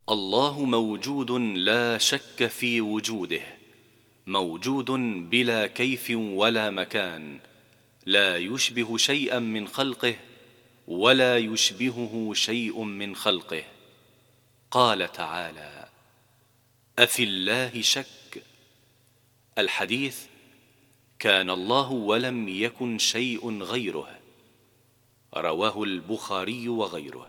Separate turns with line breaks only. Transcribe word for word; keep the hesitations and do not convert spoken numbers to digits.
الله موجود لا شك في وجوده، موجود بلا كيف ولا مكان، لا يشبه شيئا من خلقه ولا يشبهه شيء من خلقه. قال تعالى: أفي الله شك. الحديث: كان الله ولم يكن شيء غيره. رواه البخاري وغيره.